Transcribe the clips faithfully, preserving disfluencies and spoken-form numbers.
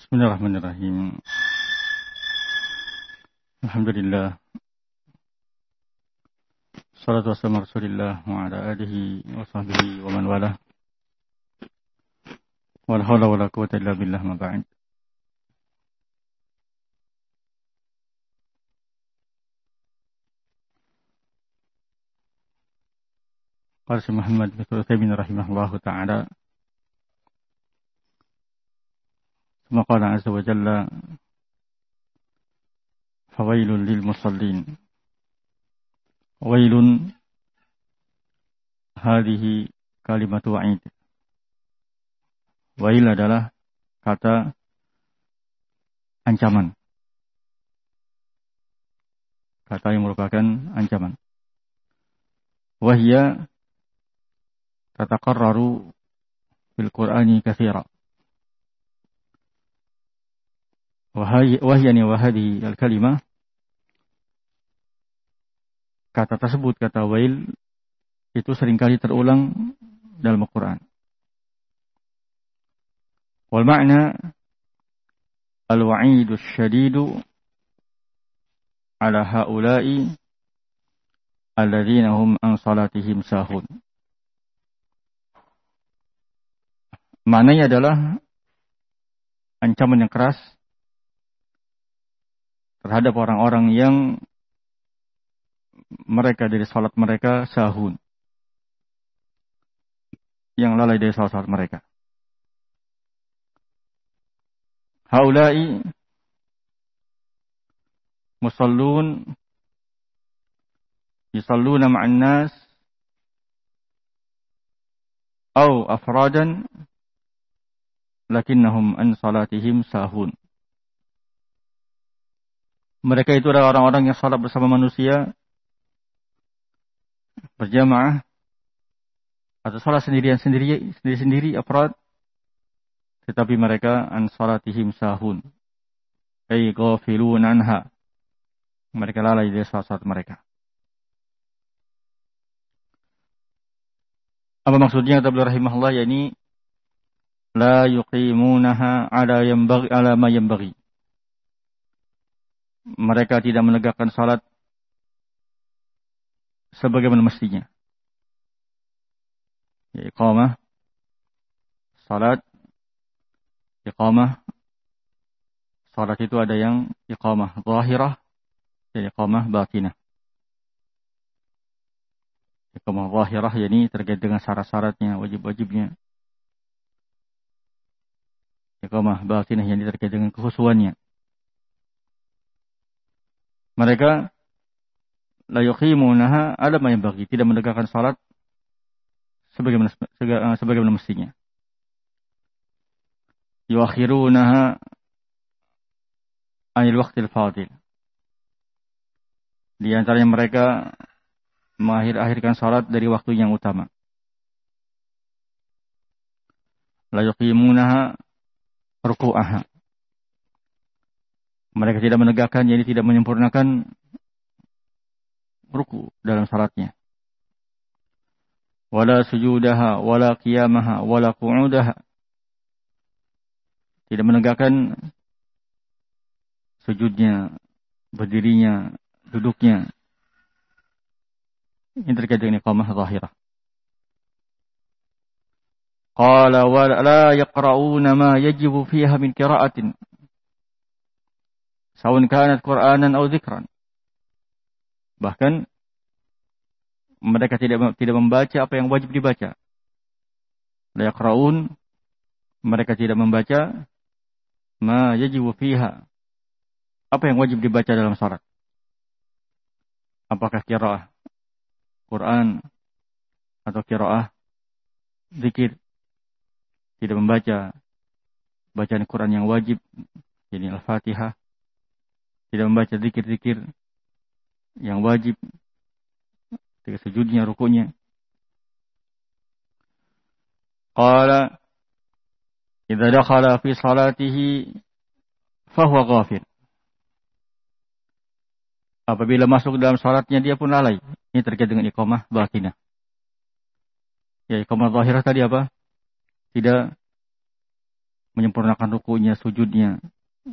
Bismillahirrahmanirrahim. Alhamdulillah. Salatu wassalamu ala Rasulillah wa ala alihi wa sahbihi wa man wala. Wala haula wala quwwata illa billah ma ba'd. Qala Syekh Muhammad bin Utsaimin rahimahullahu ta'ala. Kama qala azza wa jalla, fawailun lil musallin. Wailun hadhihi kalimatu wa'id. Wail adalah kata ancaman. Kata yang merupakan ancaman. Wahya tataqarraru fil Qur'ani katsira. Wahyani wa hadhihi al-kalimah, kata tersebut, kata wail, itu seringkali terulang dalam Al-Quran. Wal ma'na al-wa'idu syadidu ala ha'ula'i alladzina hum an salatihim sahun. Maknanya adalah ancaman yang keras terhadap orang-orang yang mereka dari salat mereka sahun, yang lalai dari salat mereka. Haulai musallun yusalluna ma'an nas aw afradan lakinnahum an salatihim sahun. Mereka itu adalah orang-orang yang salat bersama manusia berjamaah atau salat sendirian sendiri sendiri-sendiri afrad, tetapi mereka an salatihim sahun, ay ghafilun anha, mereka lalai dari salat mereka. Apa maksudnya kata beliau rahimahullah, yakni la yuqimunaha ala yanbaghi ala ma yanbaghi. Mereka tidak menegakkan salat sebagaimana mestinya. Ya, iqamah salat, iqamah salat itu ada yang iqamah zahirah dan iqamah batinah. Iqamah zahirah yakni terkait dengan syarat-syaratnya, wajib-wajibnya. Iqamah batinah yakni terkait dengan kekhusyuannya. Mereka la yuqimunaha ala ma yanbaghi, tidak menegakkan salat sebagaimana sebagaimana mestinya. Yuakhirunaha anil waqtil fadil. Di antaranya mereka mengakhir-akhirkan salat dari waktu yang utama. La yuqimunaha ruku'aha. Mereka tidak menegakkan, jadi tidak menyempurnakan ruku dalam salatnya. Wala sujudaha, wala qiyamaha, wala qu'udaha. Tidak menegakkan sujudnya, berdirinya, duduknya. Ini terkait dengan iqamah zahirah. Qala wa la yaqra'una ma yajibu fiha min qira'atin. Saun kanat Qur'anan atau dzikran. Bahkan mereka tidak tidak membaca apa yang wajib dibaca. La yaqra'un, mereka tidak membaca ma yajibu fiha, apa yang wajib dibaca dalam salat. Apakah qiraah Quran atau qiraah zikir. Tidak membaca bacaan Quran yang wajib, yakni Al-Fatihah. Tidak membaca zikir-zikir yang wajib ketika sujudnya, rukunya. Qala idza dakhala fi salatihi fahuwa ghafil. Apabila masuk dalam salatnya dia pun lalai. Ini terkait dengan iqamah batinah. Ya, iqamah zahirah tadi apa? Tidak menyempurnakan rukunya, sujudnya,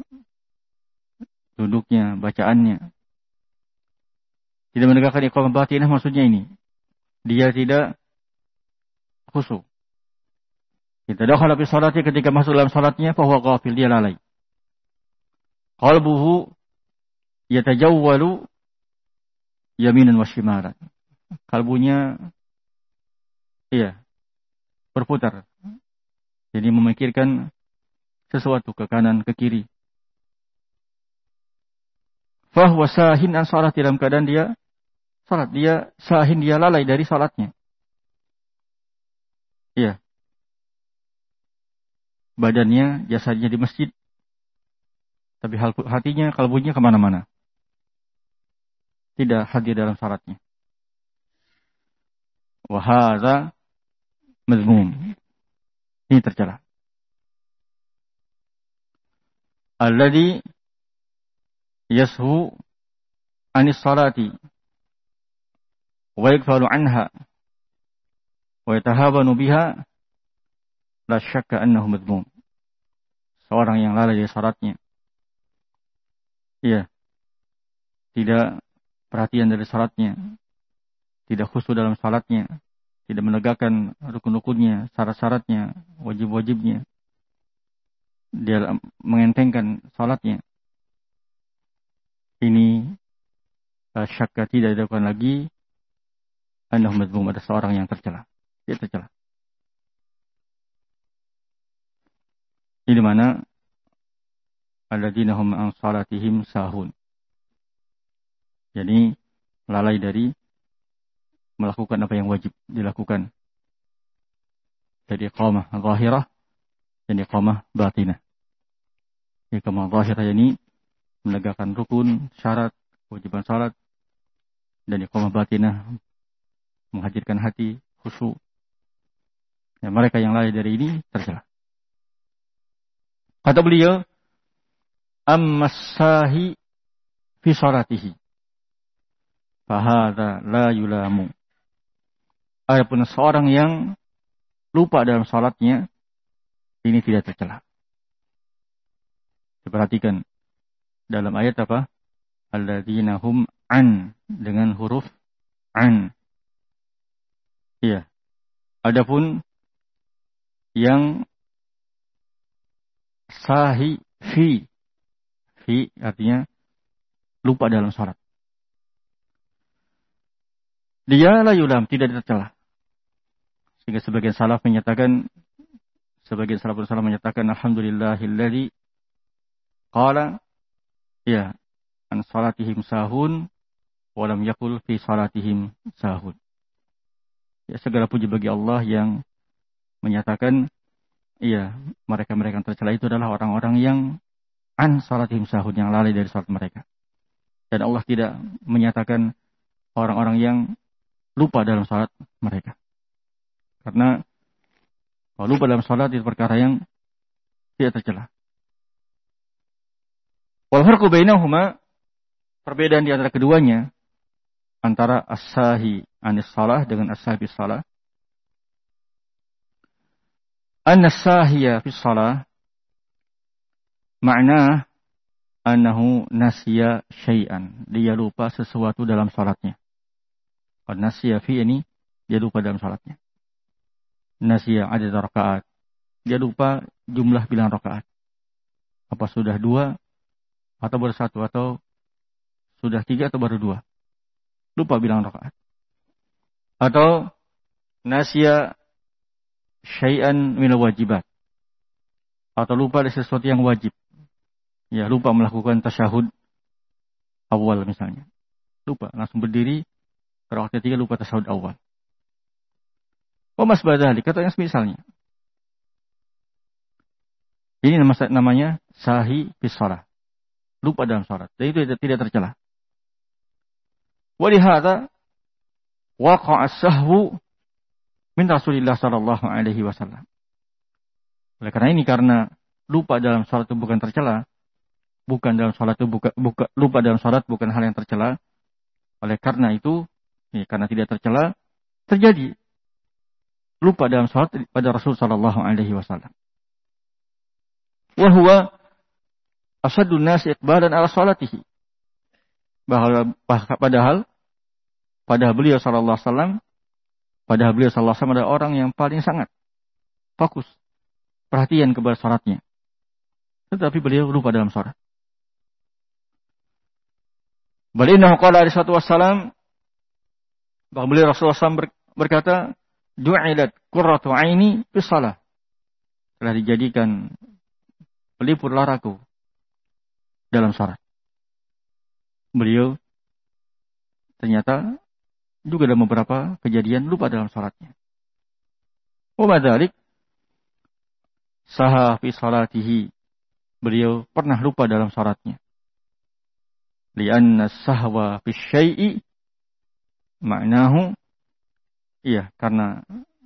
duduknya, bacaannya. Tidak menegakkan iqamah batinah maksudnya ini. Dia tidak khusyuk. Kita dakhala fi salati, ketika masuk dalam salatnya fa huwa ghafil, dia lalai. Qalbuhu yatajawwalu yaminan wa shimalan. Kalbunya iya berputar. Jadi memikirkan sesuatu ke kanan, ke kiri. Fa huwa sahin an salati, dalam keadaan dia salat, dia sahin, dia lalai dari salatnya. Iya. Badannya, jasadnya di masjid, tapi hatinya, kalbunya kemana-mana. Tidak hadir dalam salatnya. Wa hadza mazmum. Ini tercela. Alladhi yashu anis salati wa yakfalu anha wa yatahabanu biha, la syakka annahu madhmum. Seorang yang lalai dari salatnya, iya, tidak perhatian dari salatnya, tidak khusyuk dalam salatnya, tidak menegakkan rukun-rukunnya, syarat-syaratnya, wajib-wajibnya, dia mengentengkan salatnya. Ini la syakka, tidak dilakukan lagi, annahu madhmum, ada seorang yang tercela. Dia tercela. Ini mana alladzina hum an salatihim sahun. Jadi lalai dari melakukan apa yang wajib dilakukan. Jadi iqamah zahirah dan iqamah batinah. Iqamah zahirah ini menegakkan rukun, syarat, kewajiban salat, dan iqamah batinah menghadirkan hati khusyuk. Ya, mereka yang lalai dari ini tercela. Kata beliau, ammas-sahi fi salatihi fahadha la yulamu. Adapun seorang yang lupa dalam salatnya, ini tidak tercela. Perhatikan dalam ayat apa? Alladzina hum an, dengan huruf an. Iya. Adapun yang sahi fi, fi artinya lupa dalam salat, dia la yulam, tidak tercela. Sehingga sebagian salaf menyatakan, sebagian salafun salaf menyatakan, alhamdulillahilladzi qala ya an salatihim sahun wa lam yaqul fi salatihim sahun. Ya, segala puji bagi Allah yang menyatakan, iya, mereka-mereka yang tercela itu adalah orang-orang yang an salatihim sahun, yang lalai dari salat mereka. Dan Allah tidak menyatakan orang-orang yang lupa dalam salat mereka. Karena kalau lupa dalam salat itu perkara yang tidak tercela. Wal farqu bainahuma, perbedaan di antara keduanya, antara as-sahi anis salah dengan as-sahi bis salah. Anna as-sahiya fis salah makna annahu nasiya syai'an, dia lupa sesuatu dalam salatnya. Qad nasiya fi, ini dia lupa dalam salatnya. Nasiya adad rakaat, dia lupa jumlah bilangan rakaat. Apa sudah dua atau baru satu, atau sudah tiga atau baru dua. Lupa bilangan rakaat. Atau nasiya syai'an minal wajibat, atau lupa dari sesuatu yang wajib. Ya, lupa melakukan tasyahud awal misalnya. Lupa, langsung berdiri, rakaat ketiga lupa tasyahud awal. Wa masbadali, kata yang semisalnya. Ini namanya sahi fis shalah, lupa dalam salat. Dan itu tidak tercela. Wa lihadza waqa'a as-sahwu min Rasulillah sallallahu alaihi wasallam. Oleh karena ini, karena lupa dalam salat itu bukan tercela, bukan dalam salat itu buka, buka, lupa dalam salat bukan hal yang tercela. Oleh karena itu, ya, karena tidak tercela, terjadi lupa dalam salat pada Rasul sallallahu alaihi wasallam. wa huwa asaddun nas iqbalan ala salatihi. Padahal padahal beliau sallallahu alaihi wasallam padahal beliau sallallahu alaihi wasallam adalah orang yang paling sangat fokus perhatian kepada salatnya. Tetapi beliau lupa dalam salat. Bal innahu qala alaihi salatu wassalam, bahwa beliau Rasulullah shallallahu alaihi wasallam berkata, ju'ilat qurratu aini fi shalah. Telah dijadikan pelipur laraku dalam salat. Beliau ternyata juga dalam beberapa kejadian lupa dalam salatnya. Wa madzalik saha fi salatihi. Beliau pernah lupa dalam salatnya. Lianna sahwa fi syai'i maknahu, iya, karena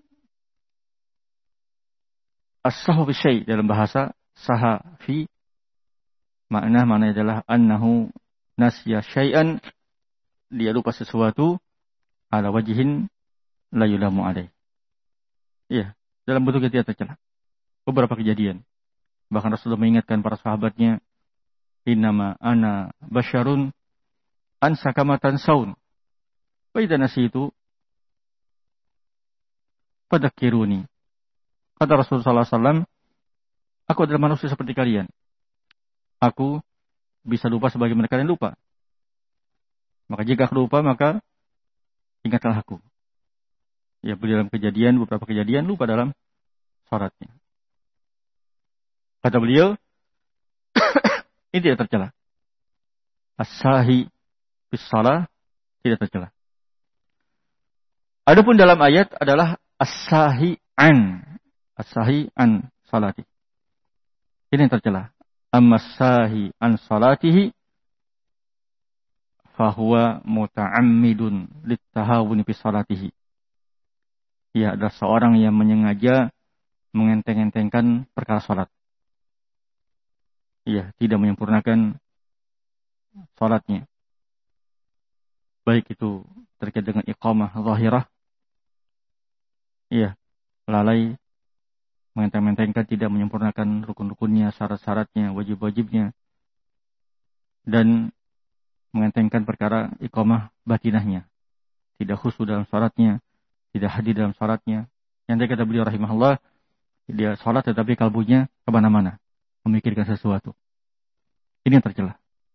as-sahwu fi syai' dalam bahasa saha fi makna maknanya adalah annahu nasya syai'an, dia lupa sesuatu ala wajhin la yulamu alaih. Iya, dalam bentuk yang tidak tercela. Beberapa kejadian. Bahkan Rasulullah mengingatkan para sahabatnya, innama ana basyarun ansa kama tansaun. Wa idza nasitu fadzakkiruni. Kata Rasulullah sallallahu alaihi wasallam, aku adalah manusia seperti kalian. Aku bisa lupa sebagaimana kalian lupa. Maka jika aku lupa, maka ingatlah aku. Ya, beliau dalam kejadian, beberapa kejadian lupa dalam salatnya. Kata beliau, ini tidak tercela. As-sahi bis shalah tidak tercela. Adapun dalam ayat adalah as-sahi an, as-sahi an salati. Ini yang tercela. Amma as-sahi an salatihi fahuwa muta'ammidun lit-tahawuni fi salatihi. Ia adalah seorang yang menyengaja mengenteng-entengkan perkara salat. Ia tidak menyempurnakan salatnya. Baik itu terkait dengan iqamah zahirah. Ia lalai mengenteng-entengkan, tidak menyempurnakan rukun-rukunnya, syarat-syaratnya, wajib-wajibnya. Dan mengentengkan perkara iqamah batinahnya. Tidak khusyuk dalam salatnya, tidak hadir dalam salatnya. Yang kata beliau rahimahullah, dia salat tetapi kalbunya kemana-mana, memikirkan sesuatu. Ini yang tercela.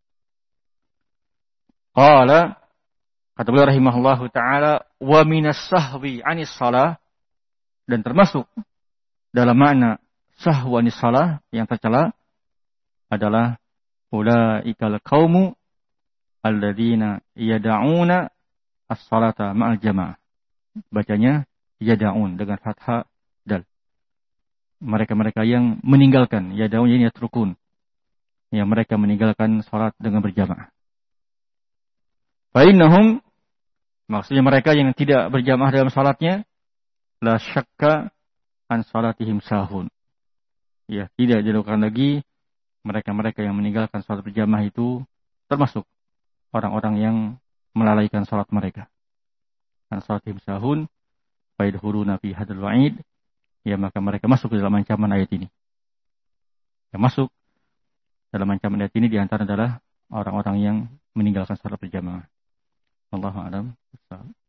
Qala, kata beliau rahimahullahu ta'ala, wa minas sahwi anis salah, dan termasuk dalam makna sahwa anis salah yang tercela adalah ulaikal qaumu alladzina yada'una as-salata ma'al jamaah. Bacanya yada'un dengan fathah dal. Mereka-mereka yang meninggalkan, yada'un ini yatrukun, yang mereka meninggalkan salat dengan berjamaah. Fa innahum, maksudnya mereka yang tidak berjamaah dalam salatnya, la syakka an salatihim sahun. Ya, tidak dilakukan lagi mereka-mereka yang meninggalkan salat berjamaah itu termasuk orang-orang yang melalaikan salat mereka. An salatihim sahun fa yadkhuluna fi hadzal wa'id. Ya, maka mereka masuk ke dalam ancaman ayat ini. Yang masuk dalam ancaman ayat ini diantara adalah orang-orang yang meninggalkan salat berjamaah. Allahu a'lam.